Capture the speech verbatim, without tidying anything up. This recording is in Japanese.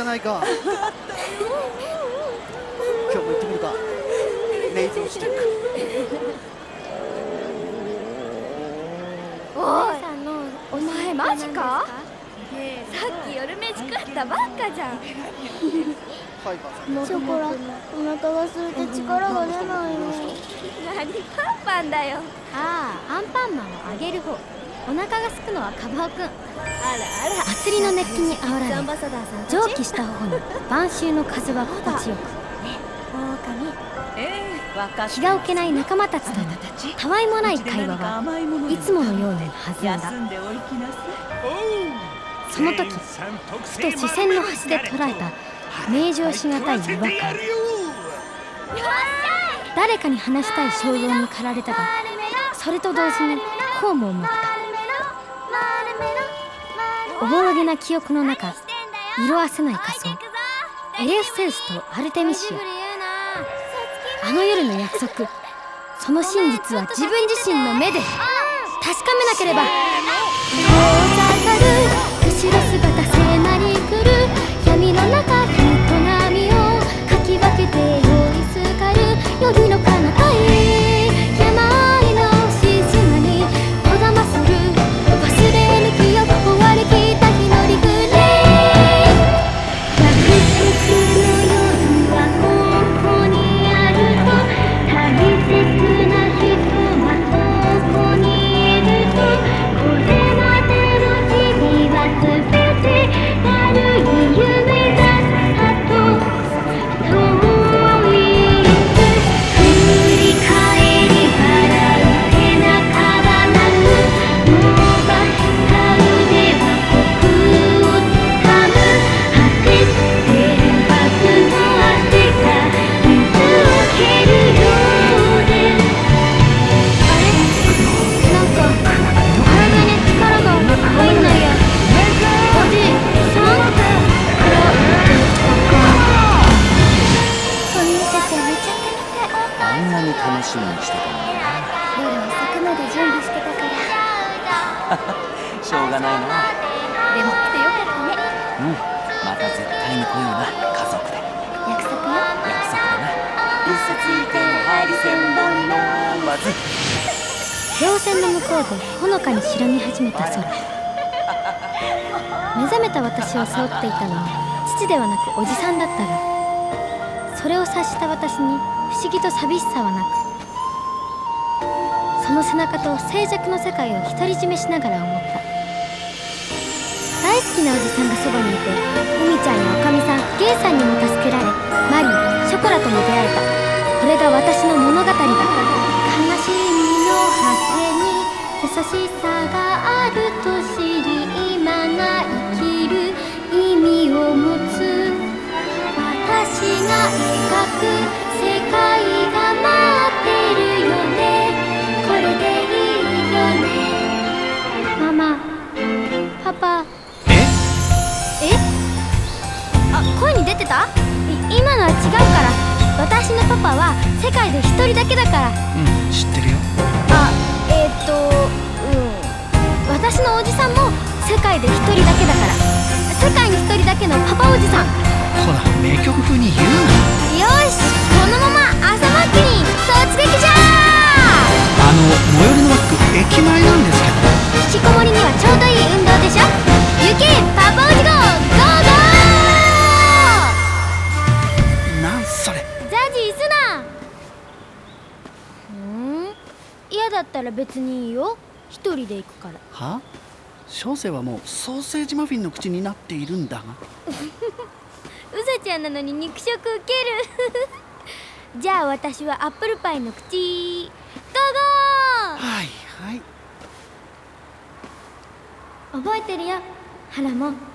ゃないか。今日も行ってみるか。レイズンスティック。 おい、お前マジか？さっき夜飯食ったばっかじゃん。 ショコラ、お腹が空いて力が出ないよ。 何パンパンだよ。 ああ、アンパンマンをあげる方。お腹がすくのはカバオくん。 あらあら、 祭りの熱気にあおられ蒸気した頬に晩秋の風は心地よく、狼気が置けない仲間たちとのたわいもない会話はいつものように弾んだ。その時ふと視線の端で捉えた名状しがたい違和感。誰かに話したい衝動に駆られたが、それと同時にこうも思った。おぼろげな記憶の中、色あせない仮想、エレウセウスとアルテミシア。あの夜の約束、その真実は自分自身の目で確かめなければ。遠ざかる後ろ姿迫り来る闇の中、人波をかき分けて酔いすがる夜の彼方へ、病の静まにこだまする忘れぬ記憶、終わりきった日のリフレイ。約束の夜はここにあると、大切な人はどこにいると、これまでの日々は全て悪い夢だったと、遠い振り返り払う背中はなく、伸ばした腕は僕を掴む、走ってるはずの汗が水を蹴るようで。あれ、なんか体に力が入んないや。おじさん？お兄ちゃん寝ちゃったみたい。 あんなに楽しみにしてたのにな。 夜遅くまで準備してたから。 しょうがないな。 でも来てよかったね。 うん、また絶対に来ような、家族で。 約束よ。 約束だな。嘘ついてもハリセンボンのまず稜線の向こうでほのかに白み始めた空。目覚めた私を背負っていたのは父ではなくおじさんだったが、それを察した私に不思議と寂しさはなく、その背中と静寂の世界を独り占めしながら思った。大好きなおじさんがそばにいて、ふみちゃんやおかみさん、ゲイさんにも助けられ、マリー、ショコラとも出会えた。これが私の物語だ。悲しみの果てに優しさがあると知り、今が生きる意味を持つ。私が描く世界が待ってるよね。これでいいよね。ママ、パパ。え？え？あ、声に出てた？い今のは違うから。私のパパは世界で一人だけだから。 うん、知ってるよ。 あ、えー、っと、うん。私のおじさんも世界で一人だけだから。世界に一人だけのパパおじさん。 ほら、名曲風に言うよし、このまま朝マックに突撃じゃな。あの、最寄りのマック、駅前なんですけど。 ー。引きこもりにはちょうどいい運動でしょ。行け、パパおじ号、ゴーゴー。 なんそれ。 ジャージーすな。ふーん、嫌だったら別にいいよ。一人で行くから。 は？小生はもうソーセージマフィンの口になっているんだが。 うさちゃんなのに肉食受ける。じゃあ私はアップルパイの口。ゴーゴー。 はいはい。 覚えてるよ、ハラモン。